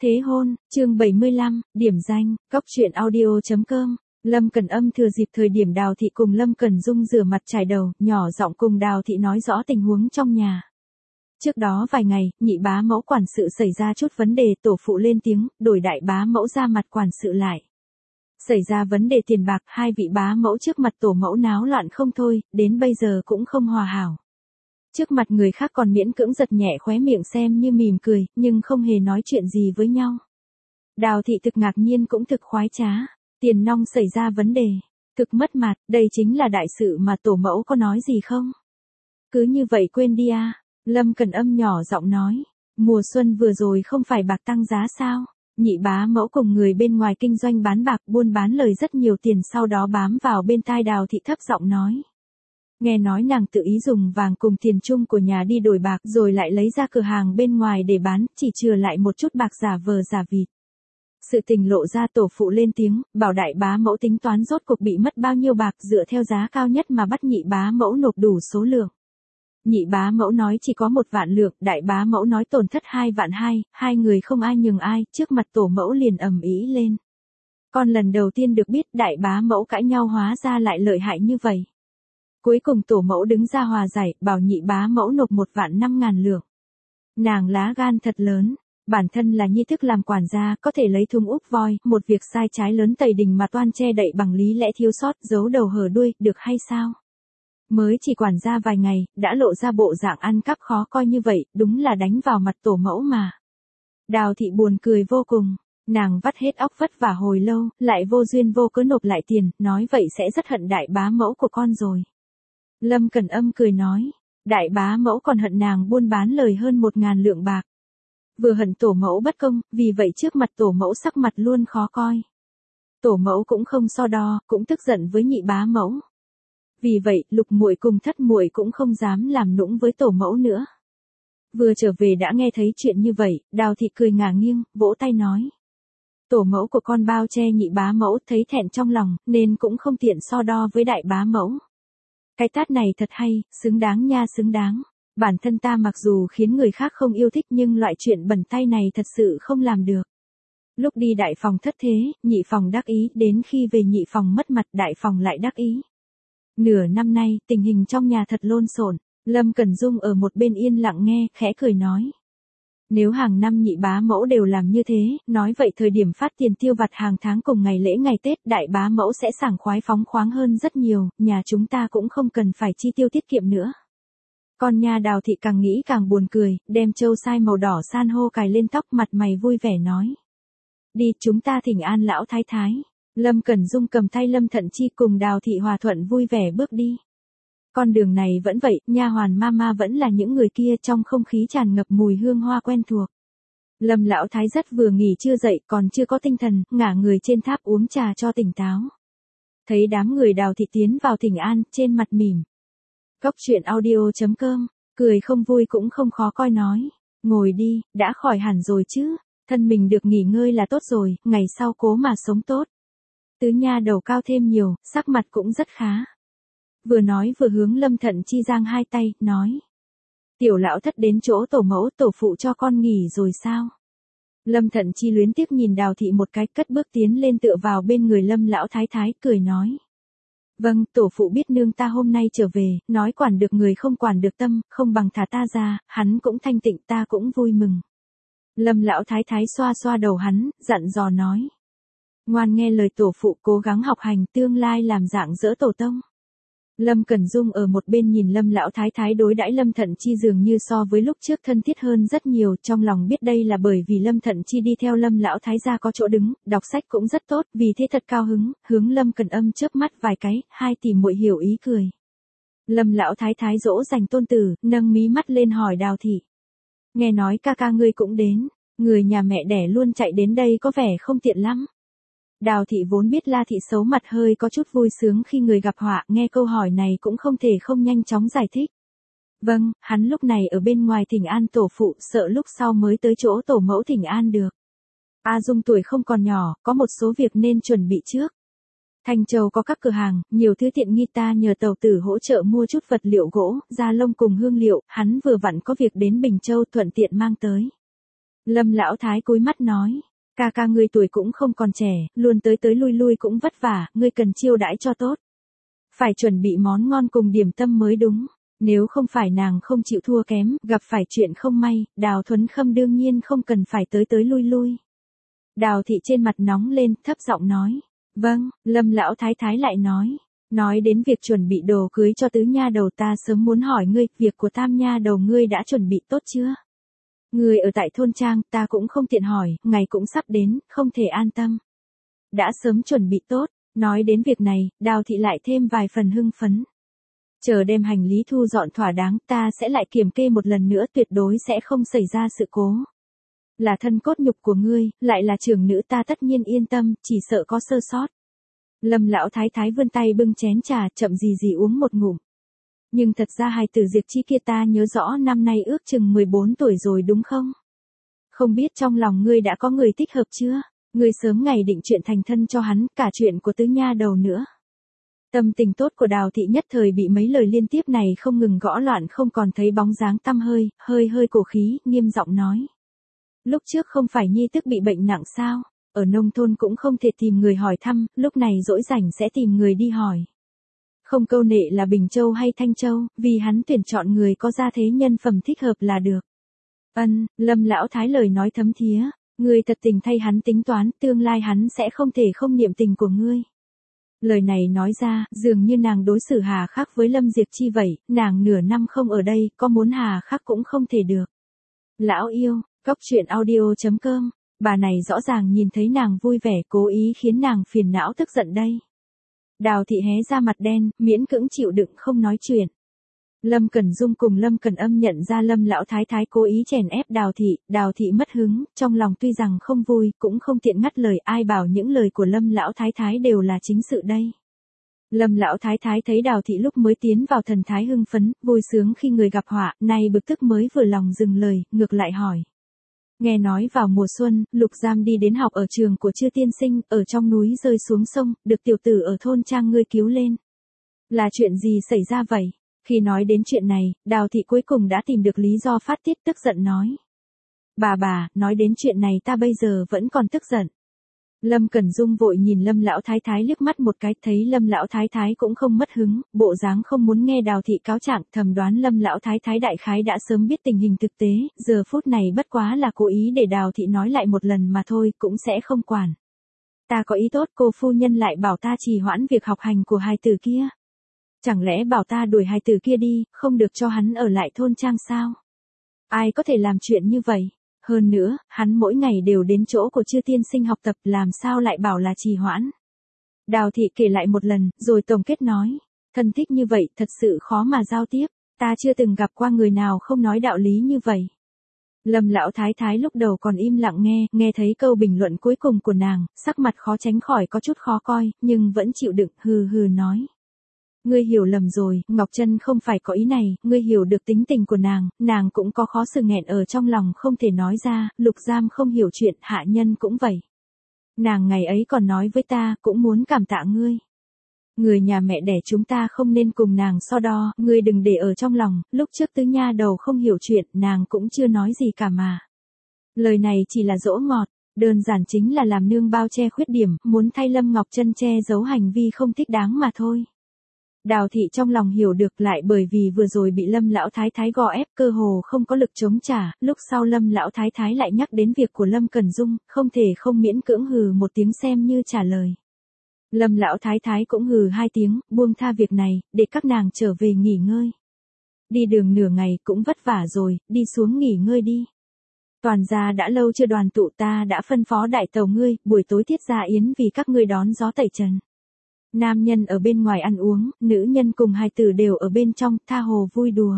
Thế hôn, chương 75, điểm danh, góc truyện audio.com. Lâm Cẩn Âm thừa dịp thời điểm Đào Thị cùng Lâm Cẩn Dung rửa mặt chải đầu, nhỏ giọng cùng Đào Thị nói rõ tình huống trong nhà. Trước đó vài ngày, nhị bá mẫu quản sự xảy ra chút vấn đề, tổ phụ lên tiếng, đổi đại bá mẫu ra mặt quản sự lại. Xảy ra vấn đề tiền bạc, hai vị bá mẫu trước mặt tổ mẫu náo loạn không thôi, đến bây giờ cũng không hòa hảo. Trước mặt người khác còn miễn cưỡng giật nhẹ khóe miệng xem như mỉm cười, nhưng không hề nói chuyện gì với nhau. Đào Thị thực ngạc nhiên cũng thực khoái trá, tiền nong xảy ra vấn đề, thực mất mặt, đây chính là đại sự mà tổ mẫu có nói gì không? Cứ như vậy quên đi à, Lâm Cẩn Âm nhỏ giọng nói, mùa xuân vừa rồi không phải bạc tăng giá sao? Nhị bá mẫu cùng người bên ngoài kinh doanh bán bạc buôn bán lời rất nhiều tiền, sau đó bám vào bên tai Đào Thị thấp giọng nói. Nghe nói nàng tự ý dùng vàng cùng tiền chung của nhà đi đổi bạc rồi lại lấy ra cửa hàng bên ngoài để bán, chỉ chừa lại một chút bạc giả vờ giả vịt. Sự tình lộ ra, tổ phụ lên tiếng, bảo đại bá mẫu tính toán rốt cuộc bị mất bao nhiêu bạc, dựa theo giá cao nhất mà bắt nhị bá mẫu nộp đủ số lượng. Nhị bá mẫu nói chỉ có 1 vạn lượng, đại bá mẫu nói tổn thất 2 vạn 2, hai người không ai nhường ai, trước mặt tổ mẫu liền ầm ĩ lên. Con lần đầu tiên được biết đại bá mẫu cãi nhau hóa ra lại lợi hại như vậy. Cuối cùng tổ mẫu đứng ra hòa giải, bảo nhị bá mẫu nộp 1 vạn 5.000 lượng. Nàng lá gan thật lớn, bản thân là nhi thức làm quản gia, có thể lấy thùng úp voi, một việc sai trái lớn tày đình mà toan che đậy bằng lý lẽ thiếu sót, giấu đầu hở đuôi, được hay sao? Mới chỉ quản gia vài ngày, đã lộ ra bộ dạng ăn cắp khó coi như vậy, đúng là đánh vào mặt tổ mẫu mà. Đào Thị buồn cười vô cùng, nàng vắt hết óc vất vả hồi lâu, lại vô duyên vô cớ nộp lại tiền, nói vậy sẽ rất hận đại bá mẫu của con rồi. Lâm Cẩn Âm cười nói, đại bá mẫu còn hận nàng buôn bán lời hơn 1.000 lượng bạc. Vừa hận tổ mẫu bất công, vì vậy trước mặt tổ mẫu sắc mặt luôn khó coi. Tổ mẫu cũng không so đo, cũng tức giận với nhị bá mẫu. Vì vậy, Lục muội cùng Thất muội cũng không dám làm nũng với tổ mẫu nữa. Vừa trở về đã nghe thấy chuyện như vậy, Đào Thị cười ngả nghiêng, vỗ tay nói. Tổ mẫu của con bao che nhị bá mẫu, thấy thẹn trong lòng, nên cũng không tiện so đo với đại bá mẫu. Cái tát này thật hay, xứng đáng nha, xứng đáng. Bản thân ta mặc dù khiến người khác không yêu thích nhưng loại chuyện bẩn tay này thật sự không làm được. Lúc đi đại phòng thất thế, nhị phòng đắc ý, đến khi về nhị phòng mất mặt, đại phòng lại đắc ý. Nửa năm nay, tình hình trong nhà thật lộn xộn. Lâm Cẩn Dung ở một bên yên lặng nghe, khẽ cười nói. Nếu hàng năm nhị bá mẫu đều làm như thế, nói vậy thời điểm phát tiền tiêu vặt hàng tháng cùng ngày lễ ngày Tết, đại bá mẫu sẽ sảng khoái phóng khoáng hơn rất nhiều, nhà chúng ta cũng không cần phải chi tiêu tiết kiệm nữa. Con nha. Đào Thị càng nghĩ càng buồn cười, đem châu sai màu đỏ san hô cài lên tóc, mặt mày vui vẻ nói. Đi, chúng ta thỉnh an lão thái thái. Lâm Cẩn Dung cầm tay Lâm Thận Chi cùng Đào Thị hòa thuận vui vẻ bước đi. Con đường này vẫn vậy, nha hoàn mama vẫn là những người kia, trong không khí tràn ngập mùi hương hoa quen thuộc. Lâm lão thái rất vừa nghỉ trưa dậy, còn chưa có tinh thần, ngả người trên tháp uống trà cho tỉnh táo. Thấy đám người Đào Thị tiến vào thỉnh an, trên mặt mỉm. Góc truyện audio.com, cười không vui cũng không khó coi nói. Ngồi đi, đã khỏi hẳn rồi chứ, thân mình được nghỉ ngơi là tốt rồi, ngày sau cố mà sống tốt. Tứ nha đầu cao thêm nhiều, sắc mặt cũng rất khá. Vừa nói vừa hướng Lâm Thận Chi giang hai tay, nói. Tiểu lão thất đến chỗ tổ mẫu, tổ phụ cho con nghỉ rồi sao? Lâm Thận Chi luyến tiếc nhìn Đào Thị một cái, cất bước tiến lên tựa vào bên người Lâm lão thái thái, cười nói. Vâng, tổ phụ biết nương ta hôm nay trở về, nói quản được người không quản được tâm, không bằng thả ta ra, hắn cũng thanh tịnh, ta cũng vui mừng. Lâm lão thái thái xoa xoa đầu hắn, dặn dò nói. Ngoan nghe lời tổ phụ, cố gắng học hành, tương lai làm dạng dỡ tổ tông. Lâm Cẩn Dung ở một bên nhìn Lâm lão thái thái đối đãi Lâm Thận Chi dường như so với lúc trước thân thiết hơn rất nhiều, trong lòng biết đây là bởi vì Lâm Thận Chi đi theo Lâm lão thái gia có chỗ đứng, đọc sách cũng rất tốt, vì thế thật cao hứng, hướng Lâm Cẩn Âm chớp mắt vài cái, hai tỷ muội hiểu ý cười. Lâm lão thái thái dỗ dành tôn tử, nâng mí mắt lên hỏi Đào Thị. Nghe nói ca ca ngươi cũng đến, người nhà mẹ đẻ luôn chạy đến đây có vẻ không tiện lắm. Đào Thị vốn biết La Thị xấu mặt, hơi có chút vui sướng khi người gặp họa, nghe câu hỏi này cũng không thể không nhanh chóng giải thích. Vâng, hắn lúc này ở bên ngoài thỉnh an tổ phụ, sợ lúc sau mới tới chỗ tổ mẫu thỉnh an được. A Dung tuổi không còn nhỏ, có một số việc nên chuẩn bị trước. Thanh Châu có các cửa hàng, nhiều thứ tiện nghi, ta nhờ tàu tử hỗ trợ mua chút vật liệu gỗ, da lông cùng hương liệu, hắn vừa vặn có việc đến Bình Châu thuận tiện mang tới. Lâm lão thái cúi mắt nói, ca ca ngươi tuổi cũng không còn trẻ, luôn tới tới lui lui cũng vất vả, ngươi cần chiêu đãi cho tốt. Phải chuẩn bị món ngon cùng điểm tâm mới đúng. Nếu không phải nàng không chịu thua kém, gặp phải chuyện không may, Đào Thuấn Khâm đương nhiên không cần phải tới tới lui lui. Đào thị trên mặt nóng lên, thấp giọng nói. Vâng, Lâm lão thái thái lại nói. Nói đến việc chuẩn bị đồ cưới cho tứ nha đầu, ta sớm muốn hỏi ngươi, việc của tam nha đầu ngươi đã chuẩn bị tốt chưa? Ngươi ở tại thôn trang, ta cũng không tiện hỏi, ngày cũng sắp đến, không thể an tâm. Đã sớm chuẩn bị tốt, nói đến việc này, Đào thị lại thêm vài phần hưng phấn. Chờ đem hành lý thu dọn thỏa đáng, ta sẽ lại kiểm kê một lần nữa, tuyệt đối sẽ không xảy ra sự cố. Là thân cốt nhục của ngươi, lại là trưởng nữ, ta tất nhiên yên tâm, chỉ sợ có sơ sót. Lâm lão thái thái vươn tay bưng chén trà, chậm gì gì uống một ngụm. Nhưng thật ra hài tử Diệp Chi kia ta nhớ rõ năm nay ước chừng 14 tuổi rồi đúng không? Không biết trong lòng ngươi đã có người thích hợp chưa? Ngươi sớm ngày định chuyện thành thân cho hắn, cả chuyện của tứ nha đầu nữa. Tâm tình tốt của Đào thị nhất thời bị mấy lời liên tiếp này không ngừng gõ loạn, không còn thấy bóng dáng tăm hơi, hơi cổ khí, nghiêm giọng nói. Lúc trước không phải nhi tức bị bệnh nặng sao? Ở nông thôn cũng không thể tìm người hỏi thăm, lúc này dỗi rảnh sẽ tìm người đi hỏi. Không câu nệ là Bình Châu hay Thanh Châu, vì hắn tuyển chọn người có gia thế nhân phẩm thích hợp là được. Lâm lão thái lời nói thấm thía, ngươi thật tình thay hắn tính toán, tương lai hắn sẽ không thể không niệm tình của ngươi. Lời này nói ra, dường như nàng đối xử hà khắc với Lâm Diệp Chi vậy, nàng nửa năm không ở đây, có muốn hà khắc cũng không thể được. Lão yêu, coctruyện audio.com, bà này rõ ràng nhìn thấy nàng vui vẻ, cố ý khiến nàng phiền não tức giận đây. Đào thị hé ra mặt đen, miễn cưỡng chịu đựng không nói chuyện. Lâm Cẩn Dung cùng Lâm Cẩn Âm nhận ra Lâm lão thái thái cố ý chèn ép Đào thị mất hứng, trong lòng tuy rằng không vui, cũng không tiện ngắt lời, ai bảo những lời của Lâm lão thái thái đều là chính sự đây. Lâm lão thái thái thấy Đào thị lúc mới tiến vào thần thái hưng phấn, vui sướng khi người gặp họa, nay bực tức mới vừa lòng dừng lời, ngược lại hỏi. Nghe nói vào mùa xuân, Lục Giam đi đến học ở trường của Chư tiên sinh, ở trong núi rơi xuống sông, được tiểu tử ở thôn trang ngươi cứu lên. Là chuyện gì xảy ra vậy? Khi nói đến chuyện này, Đào thị cuối cùng đã tìm được lý do phát tiết, tức giận nói. Bà, nói đến chuyện này ta bây giờ vẫn còn tức giận. Lâm Cẩn Dung vội nhìn Lâm lão thái thái liếc mắt một cái, thấy Lâm lão thái thái cũng không mất hứng, bộ dáng không muốn nghe Đào thị cáo trạng, thầm đoán Lâm lão thái thái đại khái đã sớm biết tình hình thực tế, giờ phút này bất quá là cố ý để Đào thị nói lại một lần mà thôi, cũng sẽ không quản. Ta có ý tốt, cô phu nhân lại bảo ta trì hoãn việc học hành của hài tử kia. Chẳng lẽ bảo ta đuổi hài tử kia đi, không được cho hắn ở lại thôn trang sao? Ai có thể làm chuyện như vậy? Hơn nữa, hắn mỗi ngày đều đến chỗ của Chư tiên sinh học tập, làm sao lại bảo là trì hoãn? Đào thị kể lại một lần, rồi tổng kết nói. Thân thích như vậy thật sự khó mà giao tiếp, ta chưa từng gặp qua người nào không nói đạo lý như vậy. Lâm lão thái thái lúc đầu còn im lặng nghe thấy câu bình luận cuối cùng của nàng, sắc mặt khó tránh khỏi có chút khó coi, nhưng vẫn chịu đựng, hừ nói. Ngươi hiểu lầm rồi, Ngọc Trân không phải có ý này, ngươi hiểu được tính tình của nàng cũng có khó xử nghẹn ở trong lòng không thể nói ra, Lục Giam không hiểu chuyện, hạ nhân cũng vậy. Nàng ngày ấy còn nói với ta, cũng muốn cảm tạ ngươi. Người nhà mẹ đẻ chúng ta không nên cùng nàng so đo, ngươi đừng để ở trong lòng, lúc trước tứ nha đầu không hiểu chuyện, nàng cũng chưa nói gì cả mà. Lời này chỉ là dỗ ngọt, đơn giản chính là làm nương bao che khuyết điểm, muốn thay Lâm Ngọc Trân che giấu hành vi không thích đáng mà thôi. Đào thị trong lòng hiểu được, lại bởi vì vừa rồi bị Lâm lão thái thái gò ép, cơ hồ không có lực chống trả, lúc sau Lâm lão thái thái lại nhắc đến việc của Lâm Cẩn Dung, không thể không miễn cưỡng hừ một tiếng xem như trả lời. Lâm lão thái thái cũng hừ hai tiếng, buông tha việc này, để các nàng trở về nghỉ ngơi. Đi đường nửa ngày cũng vất vả rồi, đi xuống nghỉ ngơi đi. Toàn gia đã lâu chưa đoàn tụ, ta đã phân phó đại tàu ngươi, buổi tối thiết gia yến vì các ngươi đón gió tẩy trần. Nam nhân ở bên ngoài ăn uống, nữ nhân cùng hài tử đều ở bên trong, tha hồ vui đùa.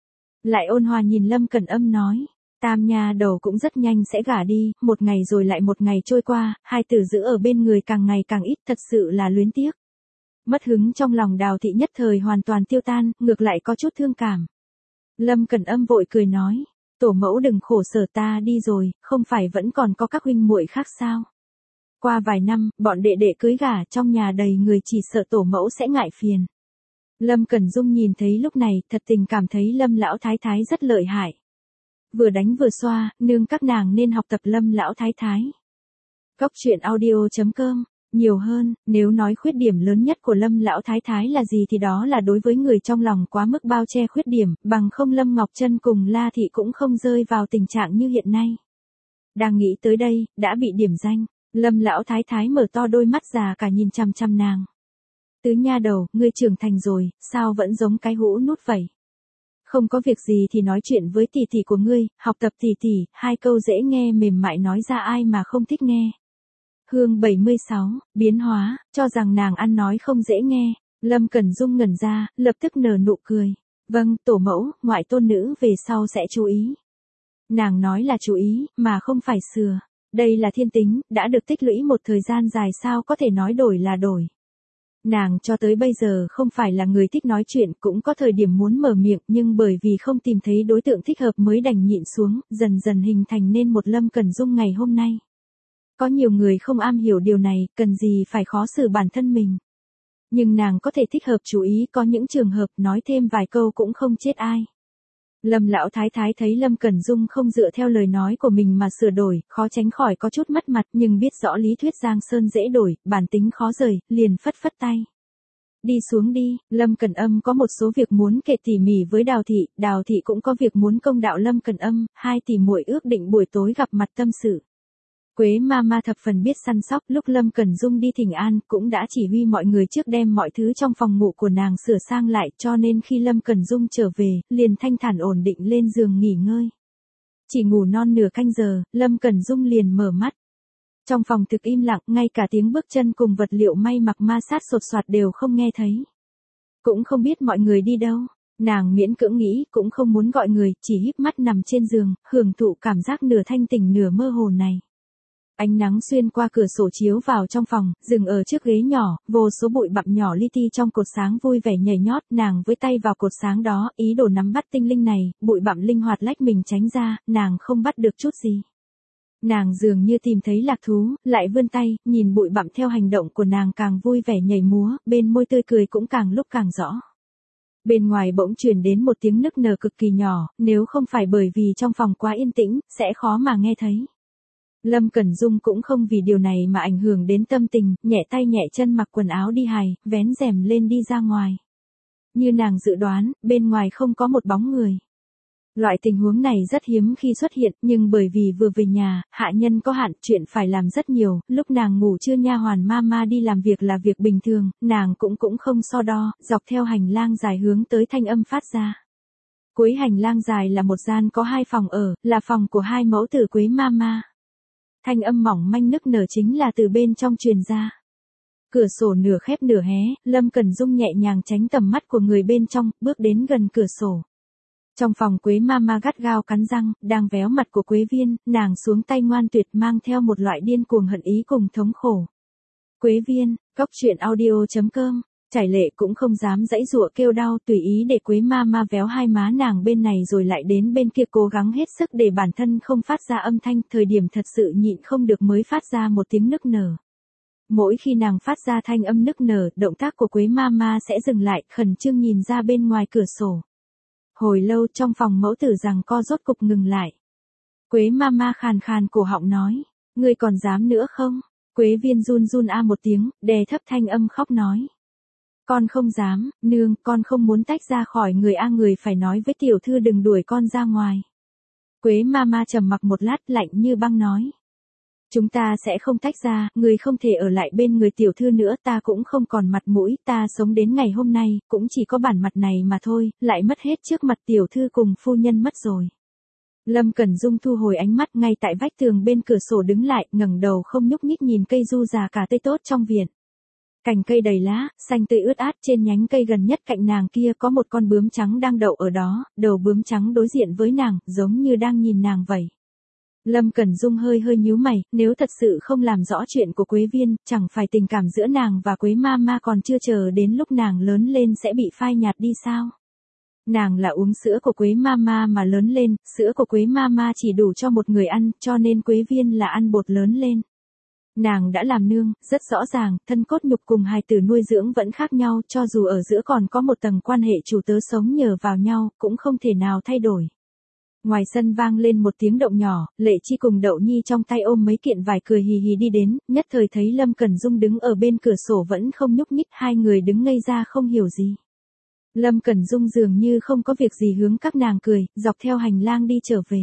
Lại ôn hòa nhìn Lâm Cẩn Âm nói, tam nha đầu cũng rất nhanh sẽ gả đi, một ngày rồi lại một ngày trôi qua, hài tử giữ ở bên người càng ngày càng ít, thật sự là luyến tiếc. Mất hứng trong lòng Đào thị nhất thời hoàn toàn tiêu tan, ngược lại có chút thương cảm. Lâm Cẩn Âm vội cười nói, tổ mẫu đừng khổ sở, ta đi rồi, không phải vẫn còn có các huynh muội khác sao? Qua vài năm, bọn đệ đệ cưới gả, trong nhà đầy người, chỉ sợ tổ mẫu sẽ ngại phiền. Lâm Cẩn Dung nhìn thấy lúc này, thật tình cảm thấy Lâm lão thái thái rất lợi hại. vừa đánh vừa xoa, nương các nàng nên học tập Lâm lão thái thái. Cóc truyện audio.com. Nhiều hơn, nếu nói khuyết điểm lớn nhất của Lâm lão thái thái là gì thì đó là đối với người trong lòng quá mức bao che khuyết điểm, bằng không Lâm Ngọc Trân cùng La Thị cũng không rơi vào tình trạng như hiện nay. Đang nghĩ tới đây, đã bị điểm danh, Lâm lão thái thái mở to đôi mắt già cả nhìn chằm chằm nàng. Tứ nha đầu, ngươi trưởng thành rồi, sao vẫn giống cái hũ nút vậy? Không có việc gì thì nói chuyện với tỷ tỷ của ngươi, học tập tỷ tỷ, hai câu dễ nghe mềm mại nói ra ai mà không thích nghe. Hương 76, biến hóa, cho rằng nàng ăn nói không dễ nghe, Lâm Cẩn Dung ngẩn ra, lập tức nở nụ cười. Vâng, tổ mẫu, ngoại tôn nữ về sau sẽ chú ý. Nàng nói là chú ý, mà không phải sửa. Đây là thiên tính, đã được tích lũy một thời gian dài sao có thể nói đổi là đổi. Nàng cho tới bây giờ không phải là người thích nói chuyện, cũng có thời điểm muốn mở miệng, nhưng bởi vì không tìm thấy đối tượng thích hợp mới đành nhịn xuống, dần dần hình thành nên một Lâm Cẩn Dung ngày hôm nay. Có nhiều người không am hiểu điều này, cần gì phải khó xử bản thân mình. Nhưng nàng có thể thích hợp chú ý, có những trường hợp nói thêm vài câu cũng không chết ai. Lâm lão thái thái thấy Lâm Cẩn Dung không dựa theo lời nói của mình mà sửa đổi, khó tránh khỏi có chút mất mặt, nhưng biết rõ lý thuyết Giang Sơn dễ đổi, bản tính khó rời, liền phất phất tay. Đi xuống đi, Lâm Cẩn Âm có một số việc muốn kể tỉ mỉ với Đào Thị cũng có việc muốn công đạo Lâm Cẩn Âm, hai tỷ muội ước định buổi tối gặp mặt tâm sự. Quế Mama thập phần biết săn sóc, lúc Lâm Cẩn Dung đi thỉnh an, cũng đã chỉ huy mọi người trước đem mọi thứ trong phòng ngủ của nàng sửa sang lại, cho nên khi Lâm Cẩn Dung trở về, liền thanh thản ổn định lên giường nghỉ ngơi. Chỉ ngủ non nửa canh giờ, Lâm Cẩn Dung liền mở mắt. Trong phòng thực im lặng, ngay cả tiếng bước chân cùng vật liệu may mặc ma sát sột soạt đều không nghe thấy. Cũng không biết mọi người đi đâu. Nàng miễn cưỡng nghĩ, cũng không muốn gọi người, chỉ híp mắt nằm trên giường, hưởng thụ cảm giác nửa thanh tỉnh nửa mơ hồ này. Ánh nắng xuyên qua cửa sổ chiếu vào trong phòng, dừng ở chiếc ghế nhỏ, vô số bụi bặm nhỏ li ti trong cột sáng vui vẻ nhảy nhót, nàng với tay vào cột sáng đó, ý đồ nắm bắt tinh linh này, bụi bặm linh hoạt lách mình tránh ra, nàng không bắt được chút gì. Nàng dường như tìm thấy lạc thú, lại vươn tay, nhìn bụi bặm theo hành động của nàng càng vui vẻ nhảy múa, bên môi tươi cười cũng càng lúc càng rõ. Bên ngoài bỗng truyền đến một tiếng nức nở cực kỳ nhỏ, nếu không phải bởi vì trong phòng quá yên tĩnh, sẽ khó mà nghe thấy. Lâm Cẩn Dung cũng không vì điều này mà ảnh hưởng đến tâm tình, nhẹ tay nhẹ chân mặc quần áo đi hài, vén rèm lên đi ra ngoài. Như nàng dự đoán, bên ngoài không có một bóng người. Loại tình huống này rất hiếm khi xuất hiện, nhưng bởi vì vừa về nhà, hạ nhân có hạn, chuyện phải làm rất nhiều, lúc nàng ngủ trưa nha hoàn mama đi làm việc là việc bình thường, nàng cũng không so đo, dọc theo hành lang dài hướng tới thanh âm phát ra. Cuối hành lang dài là một gian có hai phòng ở, là phòng của hai mẫu tử Quế Mama. Thanh âm mỏng manh nức nở chính là từ bên trong truyền ra. Cửa sổ nửa khép nửa hé, Lâm Cẩn Dung nhẹ nhàng tránh tầm mắt của người bên trong, bước đến gần cửa sổ. Trong phòng Quế Mama gắt gao cắn răng, đang véo mặt của Quế Viên, nàng xuống tay ngoan tuyệt mang theo một loại điên cuồng hận ý cùng thống khổ. Quế Viên, cóc truyện audio.com. Trải Lệ cũng không dám giãy giụa kêu đau, tùy ý để Quế Mama véo hai má nàng bên này rồi lại đến bên kia, cố gắng hết sức để bản thân không phát ra âm thanh, thời điểm thật sự nhịn không được mới phát ra một tiếng nức nở. Mỗi khi nàng phát ra thanh âm nức nở, động tác của Quế Mama sẽ dừng lại, khẩn trương nhìn ra bên ngoài cửa sổ. Hồi lâu trong phòng mẫu tử giằng co rốt cục ngừng lại. Quế Mama khàn khàn cổ họng nói, ngươi còn dám nữa không? Quế Viên run run a một tiếng, đè thấp thanh âm khóc nói. Con không dám, nương, con không muốn tách ra khỏi người a, người phải nói với tiểu thư đừng đuổi con ra ngoài. Quế Mama trầm mặc một lát, lạnh như băng nói. Chúng ta sẽ không tách ra, người không thể ở lại bên người tiểu thư nữa, ta cũng không còn mặt mũi, ta sống đến ngày hôm nay, cũng chỉ có bản mặt này mà thôi, lại mất hết trước mặt tiểu thư cùng phu nhân mất rồi. Lâm Cẩn Dung thu hồi ánh mắt, ngay tại vách tường bên cửa sổ đứng lại, ngẩng đầu không nhúc nhích nhìn cây du già cả tây tốt trong viện. Cành cây đầy lá, xanh tươi ướt át, trên nhánh cây gần nhất cạnh nàng kia có một con bướm trắng đang đậu ở đó, đầu bướm trắng đối diện với nàng, giống như đang nhìn nàng vậy. Lâm Cẩn Dung hơi nhíu mày, nếu thật sự không làm rõ chuyện của Quế Viên, chẳng phải tình cảm giữa nàng và Quế Mama còn chưa chờ đến lúc nàng lớn lên sẽ bị phai nhạt đi sao? Nàng là uống sữa của Quế Mama mà lớn lên, sữa của Quế Mama chỉ đủ cho một người ăn, cho nên Quế Viên là ăn bột lớn lên. Nàng đã làm nương, rất rõ ràng, thân cốt nhục cùng hài tử nuôi dưỡng vẫn khác nhau, cho dù ở giữa còn có một tầng quan hệ chủ tớ sống nhờ vào nhau, cũng không thể nào thay đổi. Ngoài sân vang lên một tiếng động nhỏ, Lệ Chi cùng Đậu Nhi trong tay ôm mấy kiện vải cười hì hì đi đến, nhất thời thấy Lâm Cẩn Dung đứng ở bên cửa sổ vẫn không nhúc nhích, hai người đứng ngây ra không hiểu gì. Lâm Cẩn Dung dường như không có việc gì hướng các nàng cười, dọc theo hành lang đi trở về.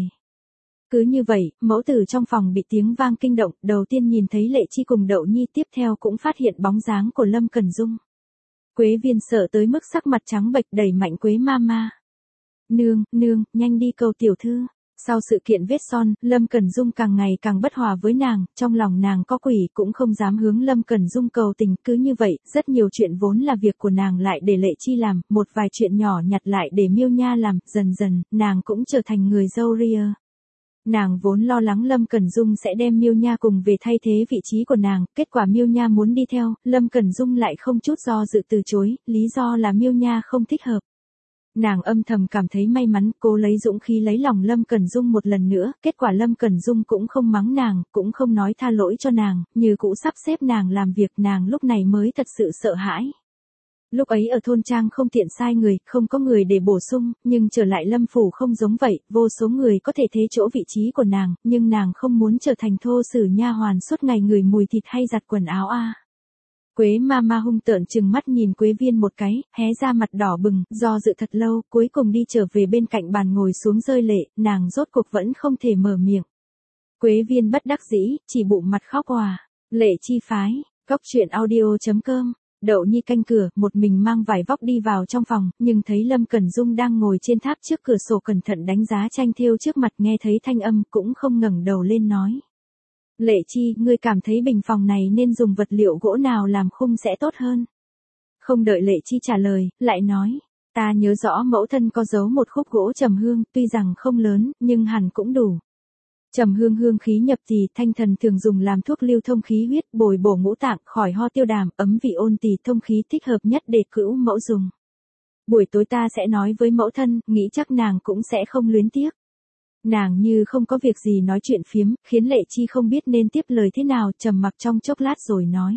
Cứ như vậy, mẫu tử trong phòng bị tiếng vang kinh động, đầu tiên nhìn thấy Lệ Chi cùng Đậu Nhi, tiếp theo cũng phát hiện bóng dáng của Lâm Cẩn Dung. Quế Viên sợ tới mức sắc mặt trắng bệch, đẩy mạnh Quế Mama. Nương, nương, nhanh đi cầu tiểu thư. Sau sự kiện vết son, Lâm Cẩn Dung càng ngày càng bất hòa với nàng, trong lòng nàng có quỷ cũng không dám hướng Lâm Cẩn Dung cầu tình, cứ như vậy, rất nhiều chuyện vốn là việc của nàng lại để Lệ Chi làm, một vài chuyện nhỏ nhặt lại để Miêu Nha làm, dần dần, nàng cũng trở thành người dâu ria. Nàng vốn lo lắng Lâm Cẩn Dung sẽ đem Miêu Nha cùng về thay thế vị trí của nàng, kết quả Miêu Nha muốn đi theo, Lâm Cẩn Dung lại không chút do dự từ chối, lý do là Miêu Nha không thích hợp. Nàng âm thầm cảm thấy may mắn, cố lấy dũng khí lấy lòng Lâm Cẩn Dung một lần nữa, kết quả Lâm Cẩn Dung cũng không mắng nàng, cũng không nói tha lỗi cho nàng, như cũ sắp xếp nàng làm việc, nàng lúc này mới thật sự sợ hãi. Lúc ấy ở thôn trang không tiện sai người, không có người để bổ sung, nhưng trở lại Lâm phủ không giống vậy, vô số người có thể thế chỗ vị trí của nàng, nhưng nàng không muốn trở thành thô sử nha hoàn suốt ngày ngửi mùi thịt hay giặt quần áo a. Quế Mama hung tợn trừng mắt nhìn Quế Viên một cái, hé ra mặt đỏ bừng, do dự thật lâu, cuối cùng đi trở về bên cạnh bàn ngồi xuống rơi lệ, nàng rốt cuộc vẫn không thể mở miệng. Quế Viên bất đắc dĩ, chỉ bụng mặt khóc òa. Lệ Chi phái, coctruyện.audio.com. Đậu Nhi canh cửa, một mình mang vải vóc đi vào trong phòng, nhưng thấy Lâm Cẩn Dung đang ngồi trên tháp trước cửa sổ cẩn thận đánh giá tranh thêu trước mặt, nghe thấy thanh âm cũng không ngẩng đầu lên nói. Lệ Chi, ngươi cảm thấy bình phòng này nên dùng vật liệu gỗ nào làm khung sẽ tốt hơn? Không đợi Lệ Chi trả lời, lại nói, ta nhớ rõ mẫu thân có giấu một khúc gỗ trầm hương, tuy rằng không lớn, nhưng hẳn cũng đủ. Trầm hương hương khí nhập tỳ, thanh thần thường dùng làm thuốc lưu thông khí huyết, bồi bổ ngũ tạng, khỏi ho tiêu đàm, ấm vị ôn tỳ, thông khí, thích hợp nhất để cữu mẫu dùng. Buổi tối ta sẽ nói với mẫu thân, nghĩ chắc nàng cũng sẽ không luyến tiếc. Nàng như không có việc gì nói chuyện phiếm, khiến Lệ Chi không biết nên tiếp lời thế nào, trầm mặc trong chốc lát rồi nói.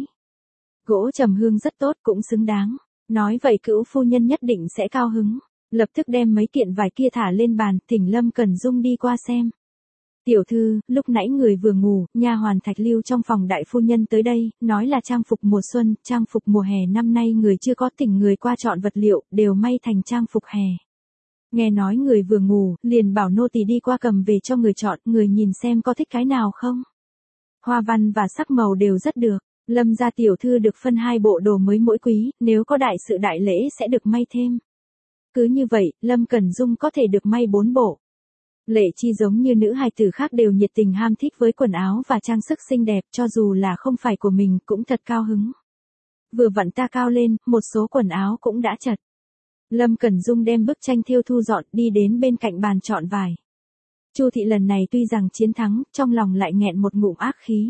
Gỗ trầm hương rất tốt, cũng xứng đáng. Nói vậy cữu phu nhân nhất định sẽ cao hứng. Lập tức đem mấy kiện vải kia thả lên bàn, thỉnh Lâm Cẩn Dung đi qua xem. Tiểu thư, lúc nãy người vừa ngủ, nha hoàn Thạch Lưu trong phòng đại phu nhân tới đây, nói là trang phục mùa xuân, trang phục mùa hè năm nay người chưa có thỉnh người qua chọn vật liệu, đều may thành trang phục hè. Nghe nói người vừa ngủ, liền bảo nô tỳ đi qua cầm về cho người chọn, người nhìn xem có thích cái nào không. Hoa văn và sắc màu đều rất được, Lâm gia tiểu thư được phân 2 bộ đồ mới mỗi quý, nếu có đại sự đại lễ sẽ được may thêm. Cứ như vậy, Lâm Cẩn Dung có thể được may 4 bộ. Lệ Chi giống như nữ hài tử khác đều nhiệt tình ham thích với quần áo và trang sức xinh đẹp, cho dù là không phải của mình cũng thật cao hứng. Vừa vặn ta cao lên, một số quần áo cũng đã chật. Lâm Cẩn Dung đem bức tranh thêu thu dọn, đi đến bên cạnh bàn chọn vải. Chu thị lần này tuy rằng chiến thắng, trong lòng lại nghẹn một ngụm ác khí.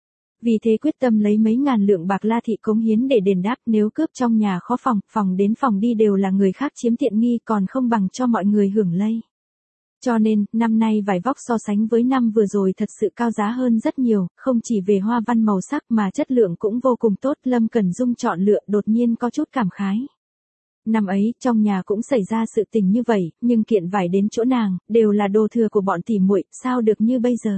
Vì thế quyết tâm lấy mấy ngàn lượng bạc La thị cống hiến để đền đáp, nếu cướp trong nhà khó phòng, phòng đến phòng đi đều là người khác chiếm tiện nghi, còn không bằng cho mọi người hưởng lây. Cho nên, năm nay vải vóc so sánh với năm vừa rồi thật sự cao giá hơn rất nhiều, không chỉ về hoa văn màu sắc mà chất lượng cũng vô cùng tốt. Lâm Cẩn Dung chọn lựa đột nhiên có chút cảm khái. Năm ấy, trong nhà cũng xảy ra sự tình như vậy, nhưng kiện vải đến chỗ nàng, đều là đồ thừa của bọn tỉ muội, sao được như bây giờ.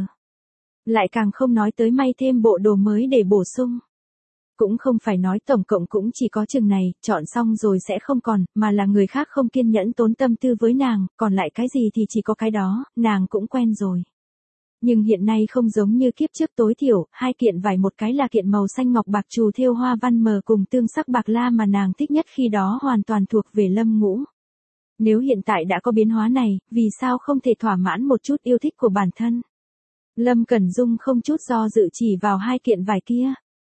Lại càng không nói tới may thêm bộ đồ mới để bổ sung. Cũng không phải nói tổng cộng cũng chỉ có chừng này, chọn xong rồi sẽ không còn, mà là người khác không kiên nhẫn tốn tâm tư với nàng, còn lại cái gì thì chỉ có cái đó, nàng cũng quen rồi. Nhưng hiện nay không giống như kiếp trước, tối thiểu, 2 kiện vải, một cái là kiện màu xanh ngọc bạc trù thêu hoa văn mờ cùng tương sắc bạc la mà nàng thích nhất khi đó hoàn toàn thuộc về Lâm Ngũ. Nếu hiện tại đã có biến hóa này, vì sao không thể thỏa mãn một chút yêu thích của bản thân? Lâm Cẩn Dung không chút do dự chỉ vào 2 kiện vải kia.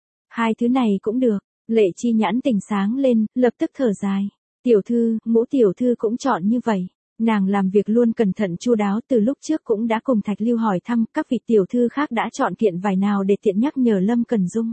2 thứ này cũng được. Lệ Chi nhãn tình sáng lên, lập tức thở dài. Tiểu thư, Ngũ tiểu thư cũng chọn như vậy. Nàng làm việc luôn cẩn thận chu đáo, từ lúc trước cũng đã cùng Thạch Lưu hỏi thăm các vị tiểu thư khác đã chọn kiện vải nào để tiện nhắc nhở Lâm Cẩn Dung.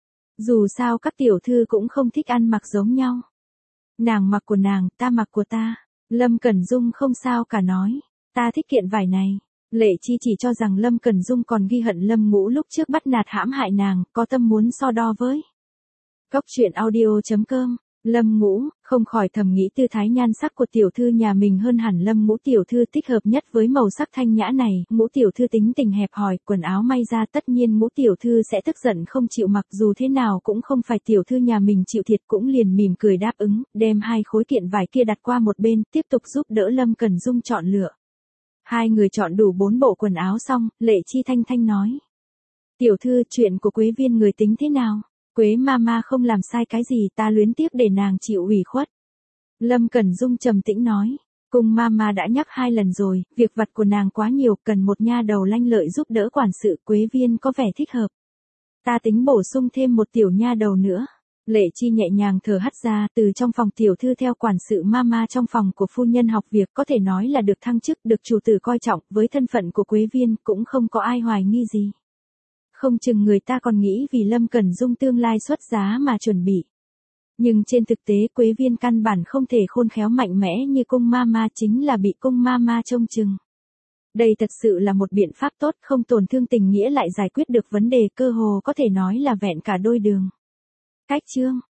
Dù sao các tiểu thư cũng không thích ăn mặc giống nhau. Nàng mặc của nàng, ta mặc của ta. Lâm Cẩn Dung không sao cả nói. Ta thích kiện vải này. Lệ Chi chỉ cho rằng Lâm Cẩn Dung còn ghi hận Lâm Ngũ lúc trước bắt nạt hãm hại nàng, có tâm muốn so đo với. Coctruyện.audio.com. Lâm Ngũ, Không khỏi thầm nghĩ tư thái nhan sắc của tiểu thư nhà mình hơn hẳn Lâm Ngũ tiểu thư thích hợp nhất với màu sắc thanh nhã này. Ngũ tiểu thư tính tình hẹp hòi, quần áo may ra tất nhiên Ngũ tiểu thư sẽ tức giận không chịu mặc, dù thế nào cũng không phải tiểu thư nhà mình chịu thiệt, cũng liền mỉm cười đáp ứng, đem 2 khối kiện vải kia đặt qua một bên, tiếp tục giúp đỡ Lâm Cẩn Dung chọn lựa. 2 người chọn đủ 4 bộ quần áo xong, Lệ Chi thanh thanh nói: "Tiểu thư, chuyện của Quế Viên người tính thế nào? Quế mama không làm sai cái gì, ta luyến tiếc để nàng chịu ủy khuất." Lâm Cẩn Dung trầm tĩnh nói: "Cung mama đã nhắc 2 lần rồi, việc vặt của nàng quá nhiều, cần một nha đầu lanh lợi giúp đỡ quản sự, Quế Viên có vẻ thích hợp. Ta tính bổ sung thêm một tiểu nha đầu nữa." Lệ Chi nhẹ nhàng thở hắt ra, từ trong phòng tiểu thư theo quản sự mama trong phòng của phu nhân học việc, có thể nói là được thăng chức, được chủ tử coi trọng, với thân phận của Quế Viên cũng không có ai hoài nghi gì. Không chừng người ta còn nghĩ vì Lâm Cẩn Dung tương lai xuất giá mà chuẩn bị. Nhưng trên thực tế Quế Viên căn bản không thể khôn khéo mạnh mẽ như cung mama, chính là bị cung mama trông chừng. Đây thật sự là một biện pháp tốt, không tổn thương tình nghĩa lại giải quyết được vấn đề, cơ hồ có thể nói là vẹn cả đôi đường. Cách chương